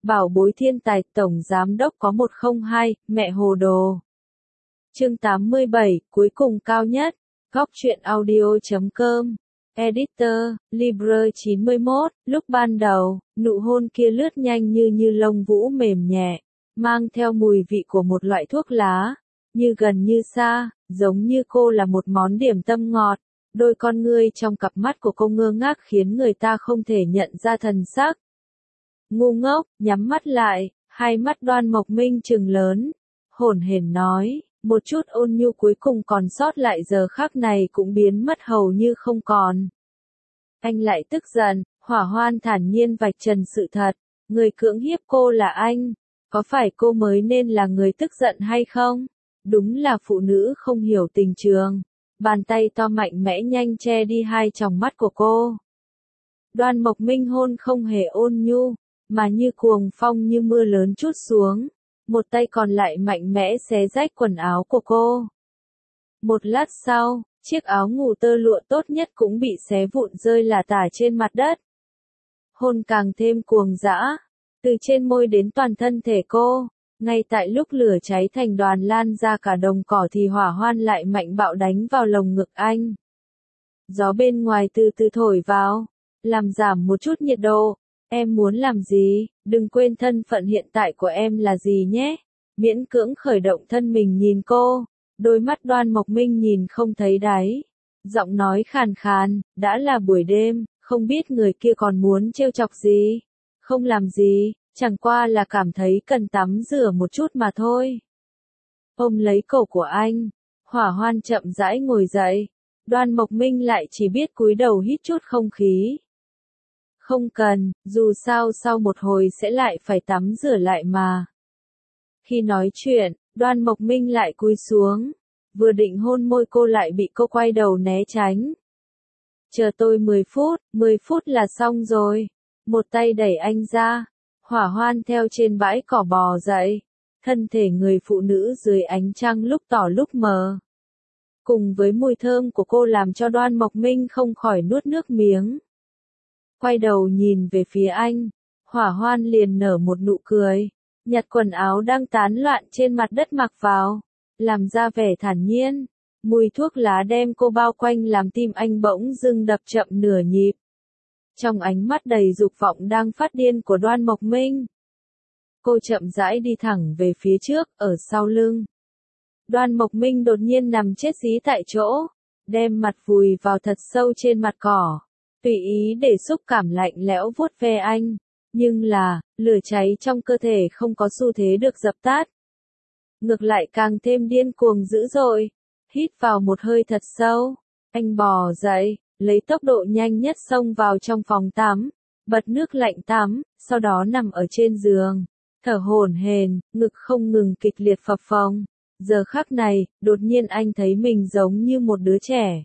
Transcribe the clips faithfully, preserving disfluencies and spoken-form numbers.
Bảo bối thiên tài tổng giám đốc có một không hai, mẹ hồ đồ. Chương tám mươi bảy, cuối cùng cao nhất. Góc truyện audio chấm com. Editor, Libre chín mươi mốt, lúc ban đầu, nụ hôn kia lướt nhanh như như lông vũ mềm nhẹ, mang theo mùi vị của một loại thuốc lá, như gần như xa, giống như cô là một món điểm tâm ngọt. Đôi con ngươi trong cặp mắt của cô ngơ ngác khiến người ta không thể nhận ra thần sắc. Ngu ngốc, nhắm mắt lại, hai mắt Đoan Mộc Minh trừng lớn, hổn hển nói, một chút ôn nhu cuối cùng còn sót lại giờ khắc này cũng biến mất hầu như không còn. Anh lại tức giận, Hỏa Hoan thản nhiên vạch trần sự thật, người cưỡng hiếp cô là anh, có phải cô mới nên là người tức giận hay không? Đúng là phụ nữ không hiểu tình trường. Bàn tay to mạnh mẽ nhanh che đi hai tròng mắt của cô. Đoan Mộc Minh hôn không hề ôn nhu, mà như cuồng phong như mưa lớn trút xuống. Một tay còn lại mạnh mẽ xé rách quần áo của cô. Một lát sau, chiếc áo ngủ tơ lụa tốt nhất cũng bị xé vụn rơi lả tả trên mặt đất. Hôn càng thêm cuồng dã, từ trên môi đến toàn thân thể cô. Ngay tại lúc lửa cháy thành đoàn lan ra cả đồng cỏ thì Hỏa Hoan lại mạnh bạo đánh vào lồng ngực anh. Gió bên ngoài từ từ thổi vào, làm giảm một chút nhiệt độ. Em muốn làm gì, đừng quên thân phận hiện tại của em là gì nhé. Miễn cưỡng khởi động thân mình nhìn cô, đôi mắt Đoan Mộc Minh nhìn không thấy đáy. Giọng nói khàn khàn, đã là buổi đêm, không biết người kia còn muốn trêu chọc gì. Không làm gì. Chẳng qua là cảm thấy cần tắm rửa một chút mà thôi. Ôm lấy cổ của anh, Hỏa Hoan chậm rãi ngồi dậy. Đoan Mộc Minh lại chỉ biết cúi đầu hít chút không khí. Không cần, dù sao sau một hồi sẽ lại phải tắm rửa lại mà. Khi nói chuyện, Đoan Mộc Minh lại cúi xuống. Vừa định hôn môi cô lại bị cô quay đầu né tránh. Chờ tôi mười phút, mười phút là xong rồi. Một tay đẩy anh ra. Hỏa Hoan theo trên bãi cỏ bò dậy, thân thể người phụ nữ dưới ánh trăng lúc tỏ lúc mờ. Cùng với mùi thơm của cô làm cho Đoan Mộc Minh không khỏi nuốt nước miếng. Quay đầu nhìn về phía anh, Hỏa Hoan liền nở một nụ cười, nhặt quần áo đang tán loạn trên mặt đất mặc vào, làm ra vẻ thản nhiên. Mùi thuốc lá đem cô bao quanh làm tim anh bỗng dưng đập chậm nửa nhịp. Trong ánh mắt đầy dục vọng đang phát điên của Đoan Mộc Minh, cô chậm rãi đi thẳng về phía trước, ở sau lưng. Đoan Mộc Minh đột nhiên nằm chết dí tại chỗ, đem mặt vùi vào thật sâu trên mặt cỏ, tùy ý để xúc cảm lạnh lẽo vuốt ve anh. Nhưng là, lửa cháy trong cơ thể không có xu thế được dập tắt. Ngược lại càng thêm điên cuồng dữ dội. Hít vào một hơi thật sâu, anh bò dậy. Lấy tốc độ nhanh nhất xông vào trong phòng tắm, bật nước lạnh tắm, sau đó nằm ở trên giường, thở hổn hển, ngực không ngừng kịch liệt phập phồng. Giờ khắc này, đột nhiên anh thấy mình giống như một đứa trẻ.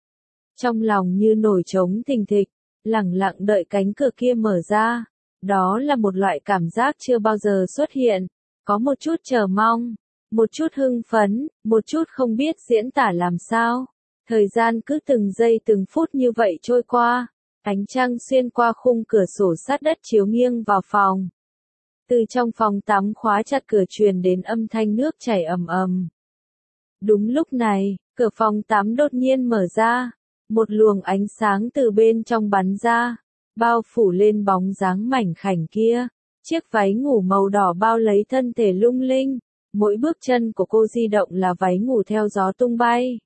Trong lòng như nổi trống thình thịch, lẳng lặng đợi cánh cửa kia mở ra. Đó là một loại cảm giác chưa bao giờ xuất hiện, có một chút chờ mong, một chút hưng phấn, một chút không biết diễn tả làm sao. Thời gian cứ từng giây từng phút như vậy trôi qua, ánh trăng xuyên qua khung cửa sổ sát đất chiếu nghiêng vào phòng. Từ trong phòng tắm khóa chặt cửa truyền đến âm thanh nước chảy ầm ầm. Đúng lúc này, cửa phòng tắm đột nhiên mở ra, một luồng ánh sáng từ bên trong bắn ra, bao phủ lên bóng dáng mảnh khảnh kia. Chiếc váy ngủ màu đỏ bao lấy thân thể lung linh, mỗi bước chân của cô di động là váy ngủ theo gió tung bay.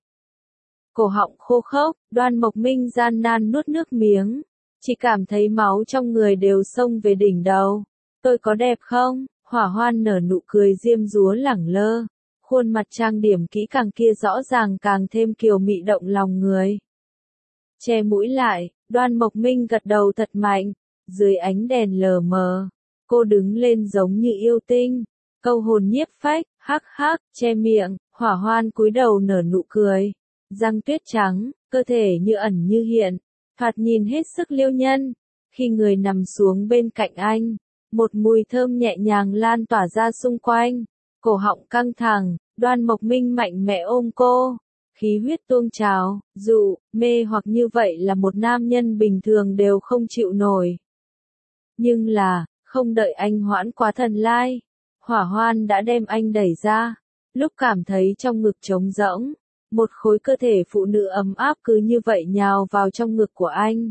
Cổ họng khô khốc, Đoan Mộc Minh gian nan nuốt nước miếng, chỉ cảm thấy máu trong người đều xông về đỉnh đầu. Tôi có đẹp không? Hỏa Hoan nở nụ cười diêm dúa lẳng lơ, khuôn mặt trang điểm kỹ càng kia rõ ràng càng thêm kiều mị động lòng người. Che mũi lại, Đoan Mộc Minh gật đầu thật mạnh, dưới ánh đèn lờ mờ, cô đứng lên giống như yêu tinh, câu hồn nhiếp phách, hắc hắc, che miệng, Hỏa Hoan cúi đầu nở nụ cười. Răng tuyết trắng, cơ thể như ẩn như hiện, thoạt nhìn hết sức liêu nhân. Khi người nằm xuống bên cạnh anh, một mùi thơm nhẹ nhàng lan tỏa ra xung quanh, cổ họng căng thẳng, Đoan Mộc Minh mạnh mẽ ôm cô, khí huyết tuôn trào, dụ, mê hoặc như vậy là một nam nhân bình thường đều không chịu nổi. Nhưng là, Không đợi anh hoãn quá thần lai, Hỏa Hoan đã đem anh đẩy ra. Lúc cảm thấy trong ngực trống rỗng, một khối cơ thể phụ nữ ấm áp cứ như vậy nhào vào trong ngực của anh.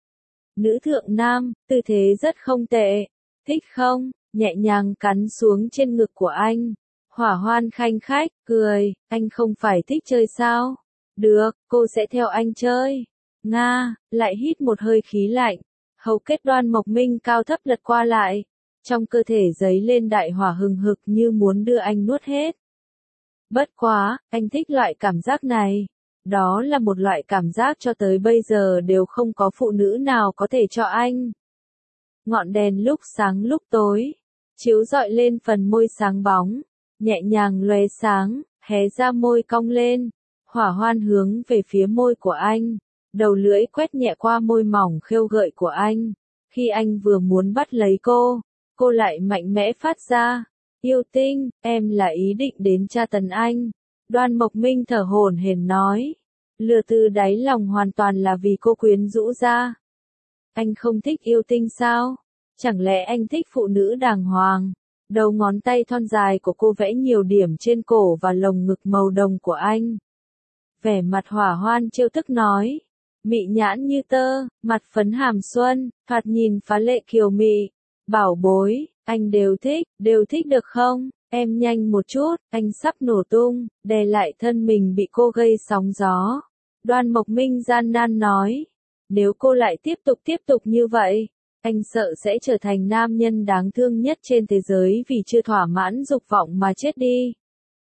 Nữ thượng nam, tư thế rất không tệ. Thích không? Nhẹ nhàng cắn xuống trên ngực của anh. Hỏa Hoan khanh khách, cười, anh không phải thích chơi sao? Được, cô sẽ theo anh chơi. Nga, lại hít một hơi khí lạnh. Hầu kết Đoan Mộc Minh cao thấp lật qua lại. Trong cơ thể giấy lên đại hỏa hừng hực như muốn đưa anh nuốt hết. Bất quá, anh thích loại cảm giác này. Đó là một loại cảm giác cho tới bây giờ đều không có phụ nữ nào có thể cho anh. Ngọn đèn lúc sáng lúc tối, chiếu rọi lên phần môi sáng bóng, nhẹ nhàng lóe sáng, hé ra môi cong lên. Hỏa Hoan hướng về phía môi của anh, đầu lưỡi quét nhẹ qua môi mỏng khêu gợi của anh. Khi anh vừa muốn bắt lấy cô, cô lại mạnh mẽ phát ra. Yêu tinh, em là ý định đến tra tấn anh. Đoan Mộc Minh thở hổn hển nói. Lừa từ đáy lòng hoàn toàn là vì cô quyến rũ ra. Anh không thích yêu tinh sao? Chẳng lẽ anh thích phụ nữ đàng hoàng? Đầu ngón tay thon dài của cô vẽ nhiều điểm trên cổ và lồng ngực màu đồng của anh. Vẻ mặt Hỏa Hoan trêu tức nói. Mị nhãn như tơ, mặt phấn hàm xuân, thoạt nhìn phá lệ kiều mị. Bảo bối, anh đều thích, đều thích được không? Em nhanh một chút, anh sắp nổ tung, đè lại thân mình bị cô gây sóng gió. Đoan Mộc Minh gian nan nói. Nếu cô lại tiếp tục tiếp tục như vậy, anh sợ sẽ trở thành nam nhân đáng thương nhất trên thế giới vì chưa thỏa mãn dục vọng mà chết đi.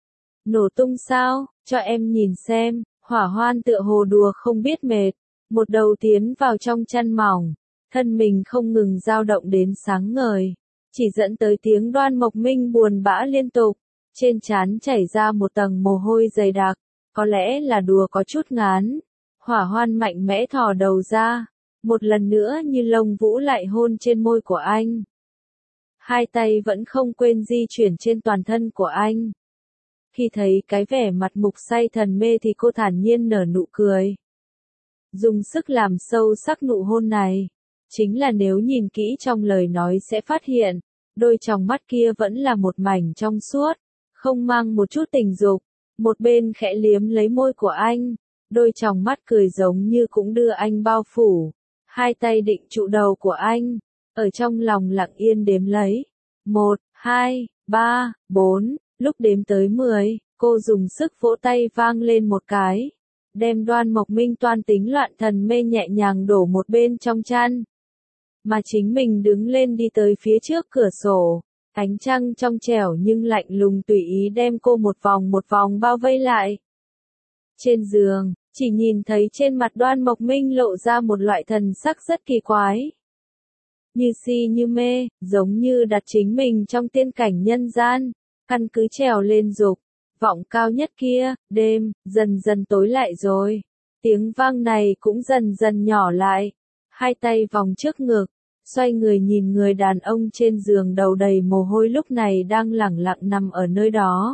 Nổ tung sao? Cho em nhìn xem. Hỏa Hoan tựa hồ đùa không biết mệt. Một đầu tiến vào trong chăn mỏng. Thân mình không ngừng dao động đến sáng ngời. Chỉ dẫn tới tiếng Đoan Mộc Minh buồn bã liên tục. Trên trán chảy ra một tầng mồ hôi dày đặc. Có lẽ là đùa có chút ngán. Hỏa Hoan mạnh mẽ thò đầu ra. Một lần nữa như lông vũ lại hôn trên môi của anh. Hai tay vẫn không quên di chuyển trên toàn thân của anh. Khi thấy cái vẻ mặt mục say thần mê thì cô thản nhiên nở nụ cười. Dùng sức làm sâu sắc nụ hôn này. Chính là nếu nhìn kỹ trong lời nói sẽ phát hiện, đôi tròng mắt kia vẫn là một mảnh trong suốt, không mang một chút tình dục. Một bên khẽ liếm lấy môi của anh, đôi tròng mắt cười giống như cũng đưa anh bao phủ. Hai tay định trụ đầu của anh, ở trong lòng lặng yên đếm lấy. Một, hai, ba, bốn, lúc đếm tới mười, cô dùng sức vỗ tay vang lên một cái. Đem Đoan Mộc Minh toan tính loạn thần mê nhẹ nhàng đổ một bên trong chăn. Mà chính mình đứng lên đi tới phía trước cửa sổ. Ánh trăng trong trẻo nhưng lạnh lùng tùy ý đem cô một vòng một vòng bao vây lại. Trên giường, chỉ nhìn thấy trên mặt Đoan Mộc Minh lộ ra một loại thần sắc rất kỳ quái. Như si như mê, giống như đặt chính mình trong tiên cảnh nhân gian, căn cứ trèo lên dục. Vọng cao nhất kia, đêm, dần dần tối lại rồi. Tiếng vang này cũng dần dần nhỏ lại. Hai tay vòng trước ngực, xoay người nhìn người đàn ông trên giường đầu đầy mồ hôi lúc này đang lẳng lặng nằm ở nơi đó.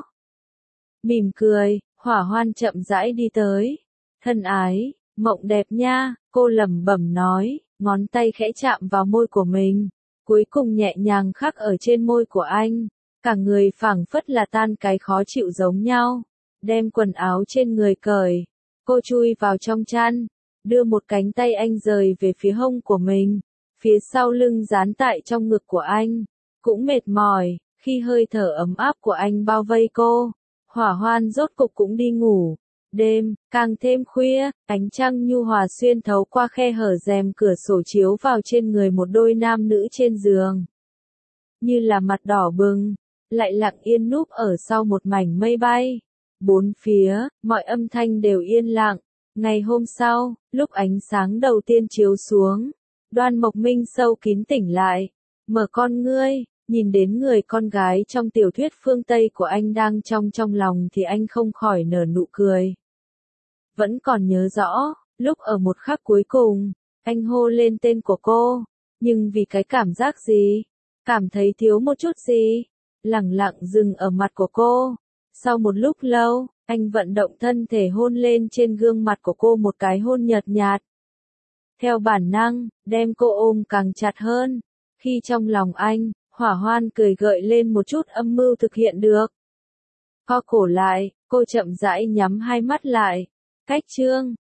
Mỉm cười, Hỏa Hoan chậm rãi đi tới. Thân ái, mộng đẹp nha, cô lẩm bẩm nói, ngón tay khẽ chạm vào môi của mình. Cuối cùng nhẹ nhàng khắc ở trên môi của anh. Cả người phảng phất là tan cái khó chịu giống nhau. Đem quần áo trên người cởi. Cô chui vào trong chăn. Đưa một cánh tay anh rời về phía hông của mình. Phía sau lưng dán tại trong ngực của anh. Cũng mệt mỏi, khi hơi thở ấm áp của anh bao vây cô. Hỏa Hoan rốt cục cũng đi ngủ. Đêm, càng thêm khuya, ánh trăng nhu hòa xuyên thấu qua khe hở rèm cửa sổ chiếu vào trên người một đôi nam nữ trên giường. Như là mặt đỏ bừng, lại lặng yên núp ở sau một mảnh mây bay. Bốn phía, mọi âm thanh đều yên lặng. Ngày hôm sau, lúc ánh sáng đầu tiên chiếu xuống, Đoan Mộc Minh sâu kín tỉnh lại, mở con ngươi, nhìn đến người con gái trong tiểu thuyết phương Tây của anh đang trong trong lòng thì anh không khỏi nở nụ cười. Vẫn còn nhớ rõ, lúc ở một khắc cuối cùng, anh hô lên tên của cô, nhưng vì cái cảm giác gì? Cảm thấy thiếu một chút gì? Lẳng lặng dừng ở mặt của cô. Sau một lúc lâu, anh vận động thân thể hôn lên trên gương mặt của cô một cái hôn nhợt nhạt. Theo bản năng, đem cô ôm càng chặt hơn. Khi trong lòng anh, hỏa hoan cười gợi lên một chút âm mưu thực hiện được. Co cổ lại, cô chậm rãi nhắm hai mắt lại. Cách chương